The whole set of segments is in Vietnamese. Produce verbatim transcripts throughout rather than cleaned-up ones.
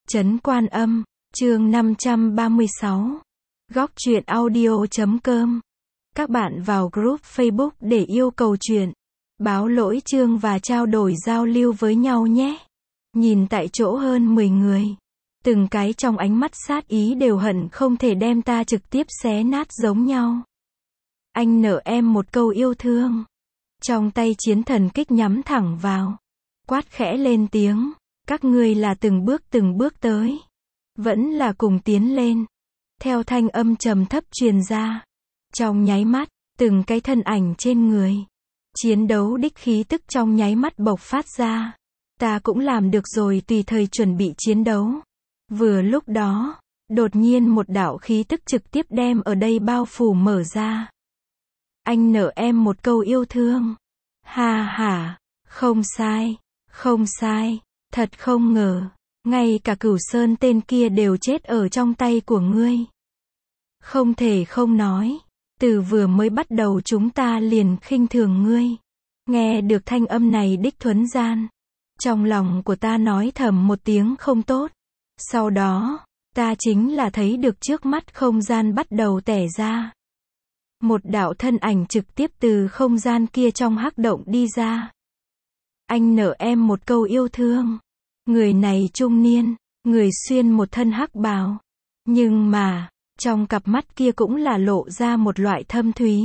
Trấn Quan Âm, chương năm trăm ba mươi sáu. Góc truyện audio chấm com. Các bạn vào group Facebook để yêu cầu truyện, báo lỗi chương và trao đổi giao lưu với nhau nhé. Nhìn tại chỗ hơn mười người, từng cái trong ánh mắt sát ý đều hận không thể đem ta trực tiếp xé nát giống nhau. Anh nợ em một câu yêu thương. Trong tay chiến thần kích nhắm thẳng vào, quát khẽ lên tiếng, các ngươi là từng bước từng bước tới, vẫn là cùng tiến lên. Theo thanh âm trầm thấp truyền ra, trong nháy mắt, từng cái thân ảnh trên người, chiến đấu đích khí tức trong nháy mắt bộc phát ra. Ta cũng làm được rồi, tùy thời chuẩn bị chiến đấu. Vừa lúc đó, đột nhiên một đạo khí tức trực tiếp đem ở đây bao phủ mở ra. Anh nợ em một câu yêu thương. Ha ha, không sai, không sai, thật không ngờ, ngay cả Cửu Sơn tên kia đều chết ở trong tay của ngươi. Không thể không nói, từ vừa mới bắt đầu chúng ta liền khinh thường ngươi. Nghe được thanh âm này đích thuấn gian, trong lòng của ta nói thầm một tiếng không tốt. Sau đó, ta chính là thấy được trước mắt không gian bắt đầu tẻ ra. Một đạo thân ảnh trực tiếp từ không gian kia trong hắc động đi ra. Anh nợ em một câu yêu thương. Người này trung niên, người xuyên một thân hắc bào. Nhưng mà, trong cặp mắt kia cũng là lộ ra một loại thâm thúy.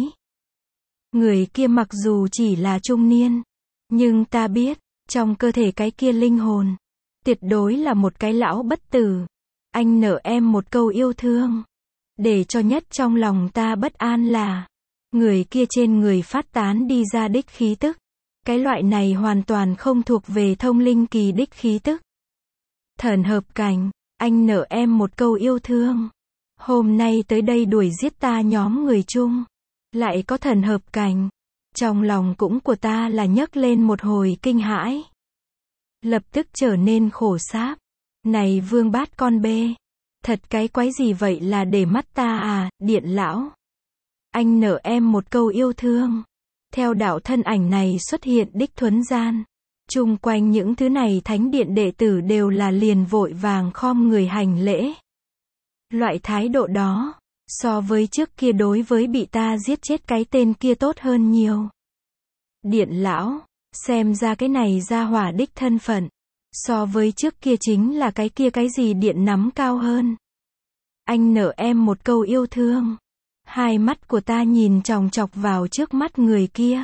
Người kia mặc dù chỉ là trung niên, nhưng ta biết, trong cơ thể cái kia linh hồn, tuyệt đối là một cái lão bất tử. Anh nợ em một câu yêu thương. Để cho nhất trong lòng ta bất an là, người kia trên người phát tán đi ra đích khí tức. Cái loại này hoàn toàn không thuộc về thông linh kỳ đích khí tức. Thần hợp cảnh, anh nợ em một câu yêu thương. Hôm nay tới đây đuổi giết ta nhóm người chung, lại có thần hợp cảnh. Trong lòng cũng của ta là nhấc lên một hồi kinh hãi. Lập tức trở nên khổ sáp. Này vương bát con bê, thật cái quái gì vậy là để mắt ta à, điện lão. Anh nợ em một câu yêu thương. Theo đạo thân ảnh này xuất hiện đích thuấn gian, chung quanh những thứ này thánh điện đệ tử đều là liền vội vàng khom người hành lễ. Loại thái độ đó, so với trước kia đối với bị ta giết chết cái tên kia tốt hơn nhiều. Điện lão, xem ra cái này ra hỏa đích thân phận, so với trước kia chính là cái kia cái gì điện nắm cao hơn. Anh nợ em một câu yêu thương. Hai mắt của ta nhìn chòng chọc vào trước mắt người kia.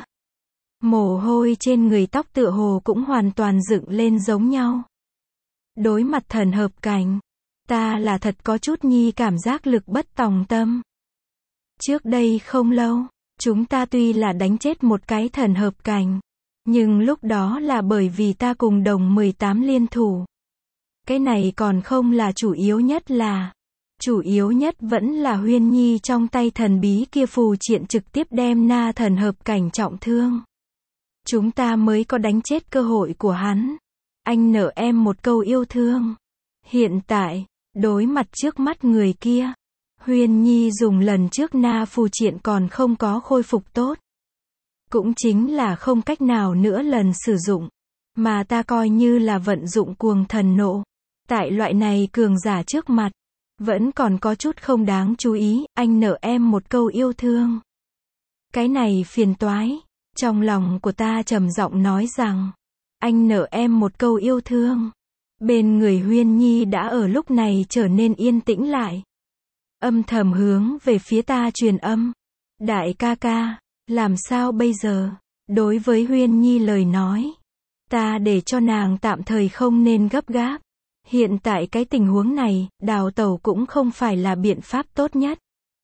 Mồ hôi trên người tóc tựa hồ cũng hoàn toàn dựng lên giống nhau. Đối mặt thần hợp cảnh, ta là thật có chút nhi cảm giác lực bất tòng tâm. Trước đây không lâu, chúng ta tuy là đánh chết một cái thần hợp cảnh, nhưng lúc đó là bởi vì ta cùng đồng mười tám liên thủ. Cái này còn không là chủ yếu nhất là, chủ yếu nhất vẫn là Huyên Nhi trong tay thần bí kia phù triện trực tiếp đem na thần hợp cảnh trọng thương. Chúng ta mới có đánh chết cơ hội của hắn. Anh nợ em một câu yêu thương. Hiện tại, đối mặt trước mắt người kia, Huyên Nhi dùng lần trước na phù triện còn không có khôi phục tốt. Cũng chính là không cách nào nữa lần sử dụng, mà ta coi như là vận dụng cuồng thần nộ. Tại loại này cường giả trước mặt, vẫn còn có chút không đáng chú ý. Anh nợ em một câu yêu thương. Cái này phiền toái. Trong lòng của ta trầm giọng nói rằng, anh nợ em một câu yêu thương. Bên người Huyên Nhi đã ở lúc này trở nên yên tĩnh lại. Âm thầm hướng về phía ta truyền âm. Đại ca ca, làm sao bây giờ? Đối với Huyên Nhi lời nói, ta để cho nàng tạm thời không nên gấp gáp. Hiện tại cái tình huống này, đào tẩu cũng không phải là biện pháp tốt nhất.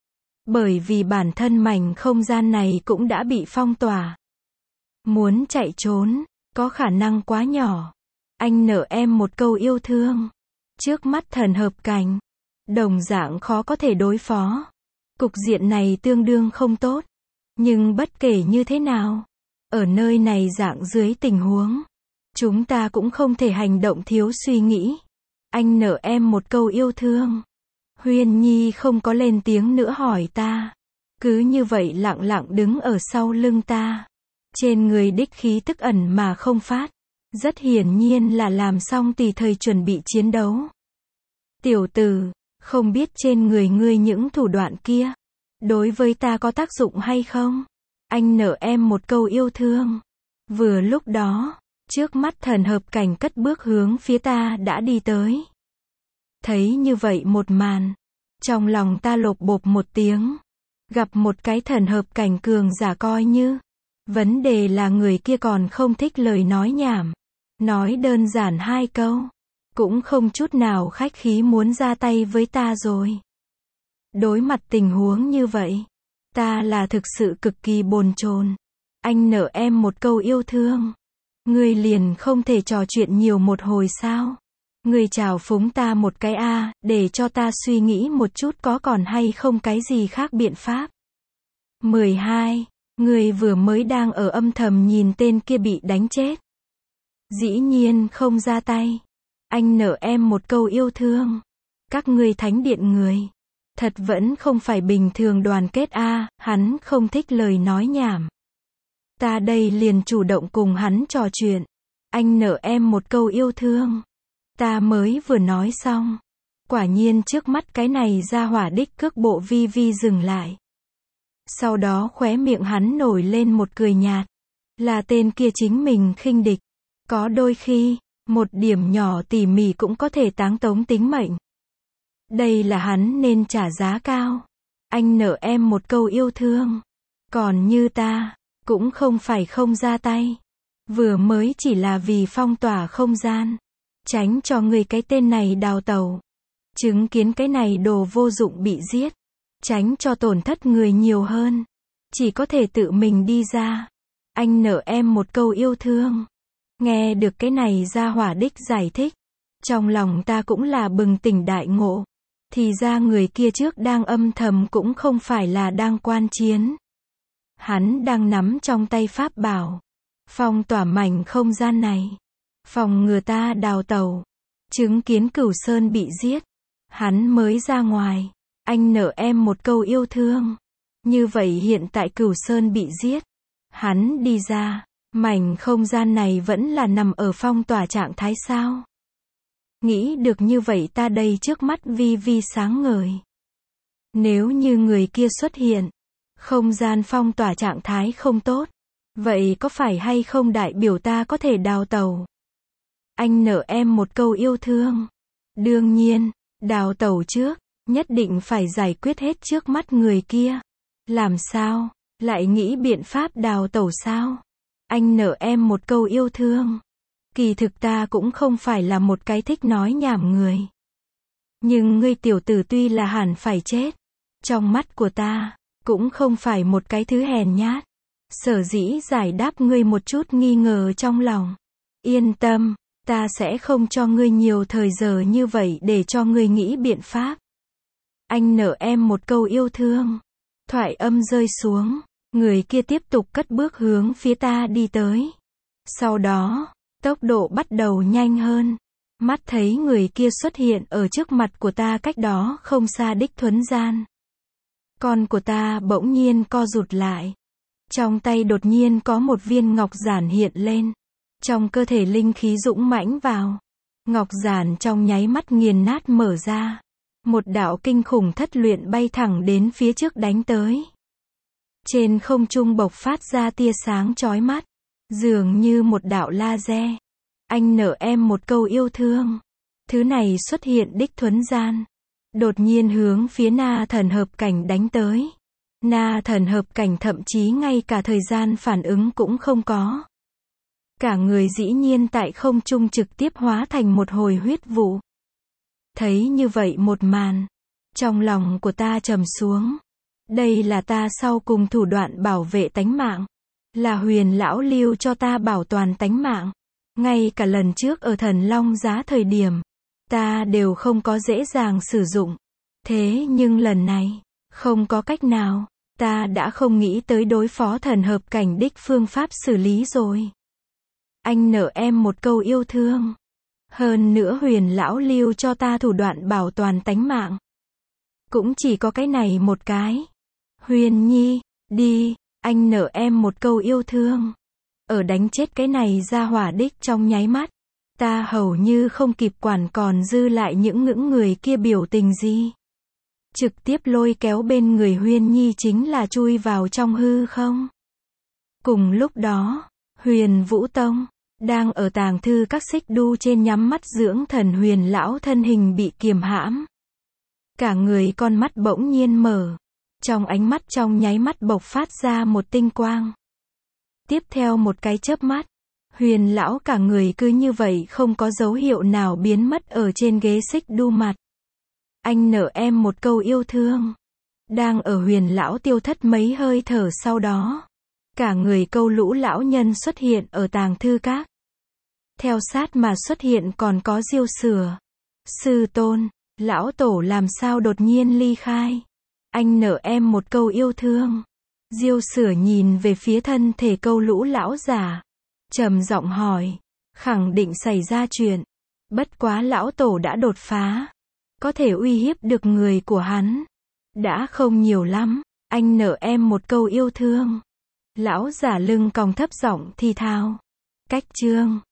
Bởi vì bản thân mảnh không gian này cũng đã bị phong tỏa. Muốn chạy trốn, có khả năng quá nhỏ. Anh nợ em một câu yêu thương. Trước mắt thần hợp cảnh, đồng dạng khó có thể đối phó. Cục diện này tương đương không tốt. Nhưng bất kể như thế nào, ở nơi này dạng dưới tình huống, chúng ta cũng không thể hành động thiếu suy nghĩ. Anh nợ em một câu yêu thương. Huyên Nhi không có lên tiếng nữa hỏi ta. Cứ như vậy lặng lặng đứng ở sau lưng ta. Trên người đích khí tức ẩn mà không phát. Rất hiển nhiên là làm xong tùy thời chuẩn bị chiến đấu. Tiểu tử, không biết trên người ngươi những thủ đoạn kia, đối với ta có tác dụng hay không? Anh nợ em một câu yêu thương. Vừa lúc đó, trước mắt Thần Hợp Cảnh cất bước hướng phía ta đã đi tới. Thấy như vậy một màn, trong lòng ta lột bột một tiếng. Gặp một cái Thần Hợp Cảnh cường giả coi như. Vấn đề là người kia còn không thích lời nói nhảm. Nói đơn giản hai câu. Cũng không chút nào khách khí muốn ra tay với ta rồi. Đối mặt tình huống như vậy, ta là thực sự cực kỳ bồn chồn. Anh nợ em một câu yêu thương. Ngươi liền không thể trò chuyện nhiều một hồi sao? Ngươi chào phúng ta một cái a, à, để cho ta suy nghĩ một chút có còn hay không cái gì khác biện pháp. mười hai. Ngươi vừa mới đang ở âm thầm nhìn tên kia bị đánh chết. Dĩ nhiên không ra tay. Anh nợ em một câu yêu thương. Các ngươi thánh điện người. Thật vẫn không phải bình thường đoàn kết a, à, hắn không thích lời nói nhảm. Ta đây liền chủ động cùng hắn trò chuyện. Anh nợ em một câu yêu thương. Ta mới vừa nói xong. Quả nhiên trước mắt cái này ra hỏa đích cước bộ vi vi dừng lại. Sau đó khóe miệng hắn nổi lên một cười nhạt. Là tên kia chính mình khinh địch. Có đôi khi, một điểm nhỏ tỉ mỉ cũng có thể táng tống tính mệnh. Đây là hắn nên trả giá cao. Anh nợ em một câu yêu thương. Còn như ta, cũng không phải không ra tay. Vừa mới chỉ là vì phong tỏa không gian. Tránh cho người cái tên này đào tẩu. Chứng kiến cái này đồ vô dụng bị giết. Tránh cho tổn thất người nhiều hơn. Chỉ có thể tự mình đi ra. Anh nợ em một câu yêu thương. Nghe được cái này ra hỏa đích giải thích. Trong lòng ta cũng là bừng tỉnh đại ngộ. Thì ra người kia trước đang âm thầm cũng không phải là đang quan chiến. Hắn đang nắm trong tay pháp bảo. Phong tỏa mảnh không gian này. Phòng ngừa ta đào tẩu. Chứng kiến Cửu Sơn bị giết. Hắn mới ra ngoài. Anh nợ em một câu yêu thương. Như vậy hiện tại Cửu Sơn bị giết. Hắn đi ra. Mảnh không gian này vẫn là nằm ở phong tỏa trạng thái sao? Nghĩ được như vậy ta đây trước mắt vi vi sáng ngời. Nếu như người kia xuất hiện. Không gian phong tỏa trạng thái không tốt. Vậy có phải hay không đại biểu ta có thể đào tẩu? Anh nợ em một câu yêu thương. Đương nhiên, đào tẩu trước, nhất định phải giải quyết hết trước mắt người kia. Làm sao? Lại nghĩ biện pháp đào tẩu sao? Anh nợ em một câu yêu thương. Kỳ thực ta cũng không phải là một cái thích nói nhảm người. Nhưng ngươi tiểu tử tuy là hẳn phải chết. Trong mắt của ta, cũng không phải một cái thứ hèn nhát. Sở dĩ giải đáp ngươi một chút nghi ngờ trong lòng. Yên tâm, ta sẽ không cho ngươi nhiều thời giờ như vậy để cho ngươi nghĩ biện pháp. Anh nợ em một câu yêu thương. Thoại âm rơi xuống, người kia tiếp tục cất bước hướng phía ta đi tới. Sau đó, tốc độ bắt đầu nhanh hơn. Mắt thấy người kia xuất hiện ở trước mặt của ta cách đó không xa đích thuấn gian. Con của ta bỗng nhiên co rụt lại. Trong tay đột nhiên có một viên ngọc giản hiện lên. Trong cơ thể linh khí dũng mãnh vào. Ngọc giản trong nháy mắt nghiền nát mở ra. Một đạo kinh khủng thất luyện bay thẳng đến phía trước đánh tới. Trên không trung bộc phát ra tia sáng chói mắt. Dường như một đạo laser. Anh nợ em một câu yêu thương. Thứ này xuất hiện đích thuấn gian. Đột nhiên hướng phía Na Thần Hợp Cảnh đánh tới. Na Thần Hợp Cảnh thậm chí ngay cả thời gian phản ứng cũng không có. Cả người dĩ nhiên tại không trung trực tiếp hóa thành một hồi huyết vụ. Thấy như vậy một màn. Trong lòng của ta trầm xuống. Đây là ta sau cùng thủ đoạn bảo vệ tánh mạng. Là Huyền lão lưu cho ta bảo toàn tánh mạng. Ngay cả lần trước ở Thần Long Giá thời điểm. Ta đều không có dễ dàng sử dụng. Thế nhưng lần này, không có cách nào. Ta đã không nghĩ tới đối phó Thần Hợp Cảnh đích phương pháp xử lý rồi. Anh nợ em một câu yêu thương. Hơn nữa Huyền lão lưu cho ta thủ đoạn bảo toàn tánh mạng. Cũng chỉ có cái này một cái. Huyền nhi, đi, anh nợ em một câu yêu thương. Ở đánh chết cái này ra hỏa đích trong nháy mắt. Ta hầu như không kịp quản còn dư lại những ngưỡng người kia biểu tình gì. Trực tiếp lôi kéo bên người Huyên Nhi chính là chui vào trong hư không. Cùng lúc đó, Huyền Vũ Tông, đang ở tàng thư các xích đu trên nhắm mắt dưỡng thần Huyền lão thân hình bị kiềm hãm. Cả người con mắt bỗng nhiên mở. Trong ánh mắt trong nháy mắt bộc phát ra một tinh quang. Tiếp theo một cái chớp mắt, Huyền lão cả người cứ như vậy không có dấu hiệu nào biến mất ở trên ghế xích đu mặt. Anh nợ em một câu yêu thương. Đang ở Huyền lão tiêu thất mấy hơi thở sau đó, cả người câu lũ lão nhân xuất hiện ở tàng thư các. Theo sát mà xuất hiện còn có Diêu Sửa. Sư tôn, lão tổ làm sao đột nhiên ly khai? Anh nợ em một câu yêu thương. Diêu Sửa nhìn về phía thân thể câu lũ lão giả, trầm giọng hỏi, khẳng định xảy ra chuyện. Bất quá lão tổ đã đột phá, có thể uy hiếp được người của hắn. Đã không nhiều lắm, anh nợ em một câu yêu thương. Lão giả lưng còng thấp giọng thì thào. Cách chương